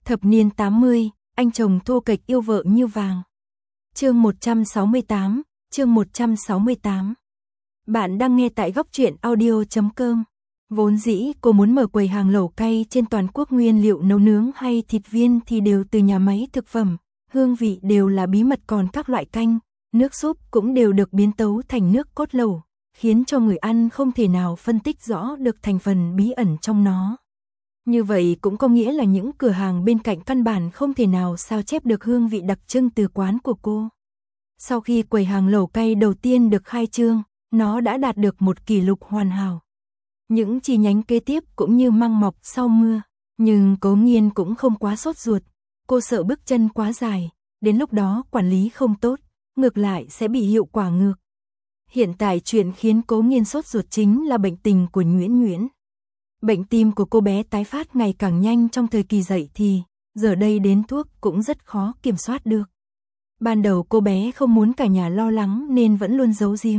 Thập niên 80, anh chồng thô kệch yêu vợ như vàng. Chương 168, chương 168. Bạn đang nghe tại góc truyện audio.com. Vốn dĩ cô muốn mở quầy hàng lẩu cay trên toàn quốc, nguyên liệu nấu nướng hay thịt viên thì đều từ nhà máy thực phẩm, hương vị đều là bí mật, còn các loại canh, nước súp cũng đều được biến tấu thành nước cốt lẩu, khiến cho người ăn không thể nào phân tích rõ được thành phần bí ẩn trong nó. Như vậy cũng có nghĩa là những cửa hàng bên cạnh căn bản không thể nào sao chép được hương vị đặc trưng từ quán của cô. Sau khi quầy hàng lẩu cay đầu tiên được khai trương, nó đã đạt được một kỷ lục hoàn hảo. Những chi nhánh kế tiếp cũng như măng mọc sau mưa, nhưng Cố Nghiên cũng không quá sốt ruột. Cô sợ bước chân quá dài, đến lúc đó quản lý không tốt, ngược lại sẽ bị hiệu quả ngược. Hiện tại chuyện khiến Cố Nghiên sốt ruột chính là bệnh tình của Nhuyễn Nhuyễn. Bệnh tim của cô bé tái phát ngày càng nhanh trong thời kỳ dậy thì, giờ đây đến thuốc cũng rất khó kiểm soát được. Ban đầu cô bé không muốn cả nhà lo lắng nên vẫn luôn giấu giếm.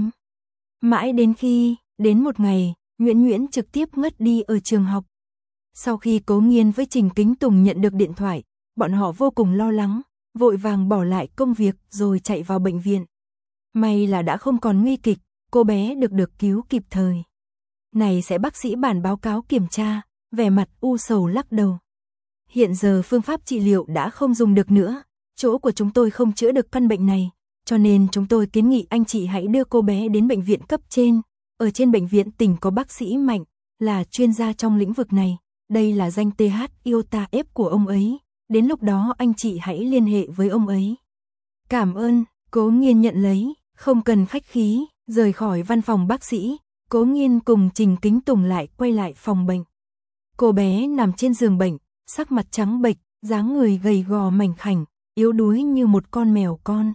Mãi đến khi, đến một ngày, Nhuyễn Nhuyễn trực tiếp ngất đi ở trường học. Sau khi Cố Nghiên với Trình Kính Tùng nhận được điện thoại, bọn họ vô cùng lo lắng, vội vàng bỏ lại công việc rồi chạy vào bệnh viện. May là đã không còn nguy kịch, cô bé được cứu kịp thời. Này sẽ bác sĩ bản báo cáo kiểm tra, vẻ mặt u sầu lắc đầu. Hiện giờ phương pháp trị liệu đã không dùng được nữa, chỗ của chúng tôi không chữa được căn bệnh này, cho nên chúng tôi kiến nghị anh chị hãy đưa cô bé đến bệnh viện cấp trên. Ở trên bệnh viện tỉnh có bác sĩ Mạnh, là chuyên gia trong lĩnh vực này, đây là danh TH Iota F của ông ấy, đến lúc đó anh chị hãy liên hệ với ông ấy. Cảm ơn, Cố Nghiên nhận lấy, không cần khách khí, rời khỏi văn phòng bác sĩ. Cố Nghiên cùng Trình Kính Tùng lại quay lại phòng bệnh. Cô bé nằm trên giường bệnh, sắc mặt trắng bệch, dáng người gầy gò mảnh khảnh, yếu đuối như một con mèo con.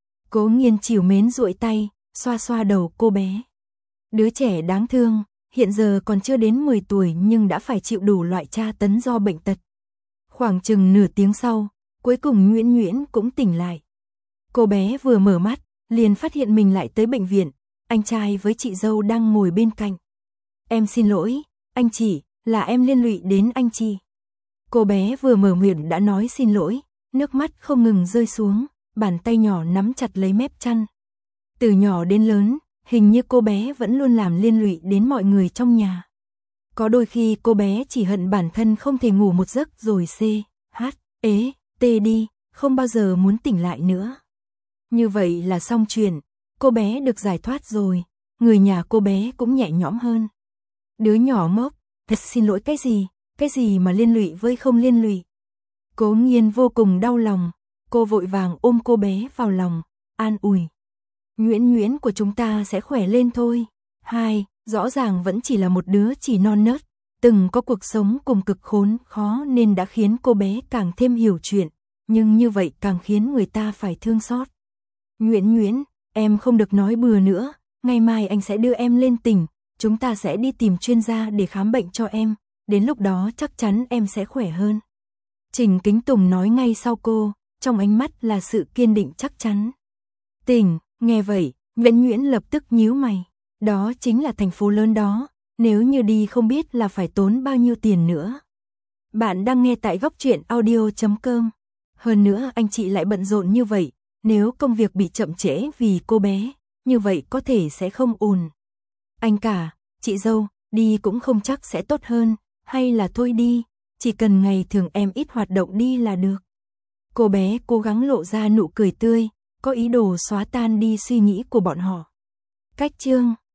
Cố Nghiên trìu mến duỗi tay, xoa xoa đầu cô bé. Đứa trẻ đáng thương, hiện giờ còn chưa đến 10 tuổi nhưng đã phải chịu đủ loại tra tấn do bệnh tật. Khoảng chừng nửa tiếng sau, cuối cùng Nhuyễn Nhuyễn cũng tỉnh lại. Cô bé vừa mở mắt, liền phát hiện mình lại tới bệnh viện. Anh trai với chị dâu đang ngồi bên cạnh. Em xin lỗi, anh chị, là em liên lụy đến anh chị. Cô bé vừa mở miệng đã nói xin lỗi, nước mắt không ngừng rơi xuống, bàn tay nhỏ nắm chặt lấy mép chăn. Từ nhỏ đến lớn, hình như cô bé vẫn luôn làm liên lụy đến mọi người trong nhà. Có đôi khi cô bé chỉ hận bản thân không thể ngủ một giấc rồi tê đi, không bao giờ muốn tỉnh lại nữa. Như vậy là xong chuyện. Cô bé được giải thoát rồi, người nhà cô bé cũng nhẹ nhõm hơn. Đứa nhỏ ngốc, thật xin lỗi cái gì mà liên lụy với không liên lụy. Cố Nghiên vô cùng đau lòng, cô vội vàng ôm cô bé vào lòng, an ủi. Nhuyễn Nhuyễn của chúng ta sẽ khỏe lên thôi. Rõ ràng vẫn chỉ là một đứa chỉ non nớt, từng có cuộc sống cùng cực khốn khó nên đã khiến cô bé càng thêm hiểu chuyện, nhưng như vậy càng khiến người ta phải thương xót. Nhuyễn Nhuyễn, em không được nói bừa nữa, ngày mai anh sẽ đưa em lên tỉnh, chúng ta sẽ đi tìm chuyên gia để khám bệnh cho em, đến lúc đó chắc chắn em sẽ khỏe hơn. Trình Kính Tùng nói ngay sau cô, trong ánh mắt là sự kiên định chắc chắn. Tỉnh, nghe vậy, Nhuyễn Nhuyễn lập tức nhíu mày, đó chính là thành phố lớn đó, nếu như đi không biết là phải tốn bao nhiêu tiền nữa. Bạn đang nghe tại góc truyện audio.com. Hơn nữa anh chị lại bận rộn như vậy, nếu công việc bị chậm trễ vì cô bé, như vậy có thể sẽ không ổn. Anh cả, chị dâu, đi cũng không chắc sẽ tốt hơn, hay là thôi đi, chỉ cần ngày thường em ít hoạt động đi là được. Cô bé cố gắng lộ ra nụ cười tươi, có ý đồ xóa tan đi suy nghĩ của bọn họ. Cách chương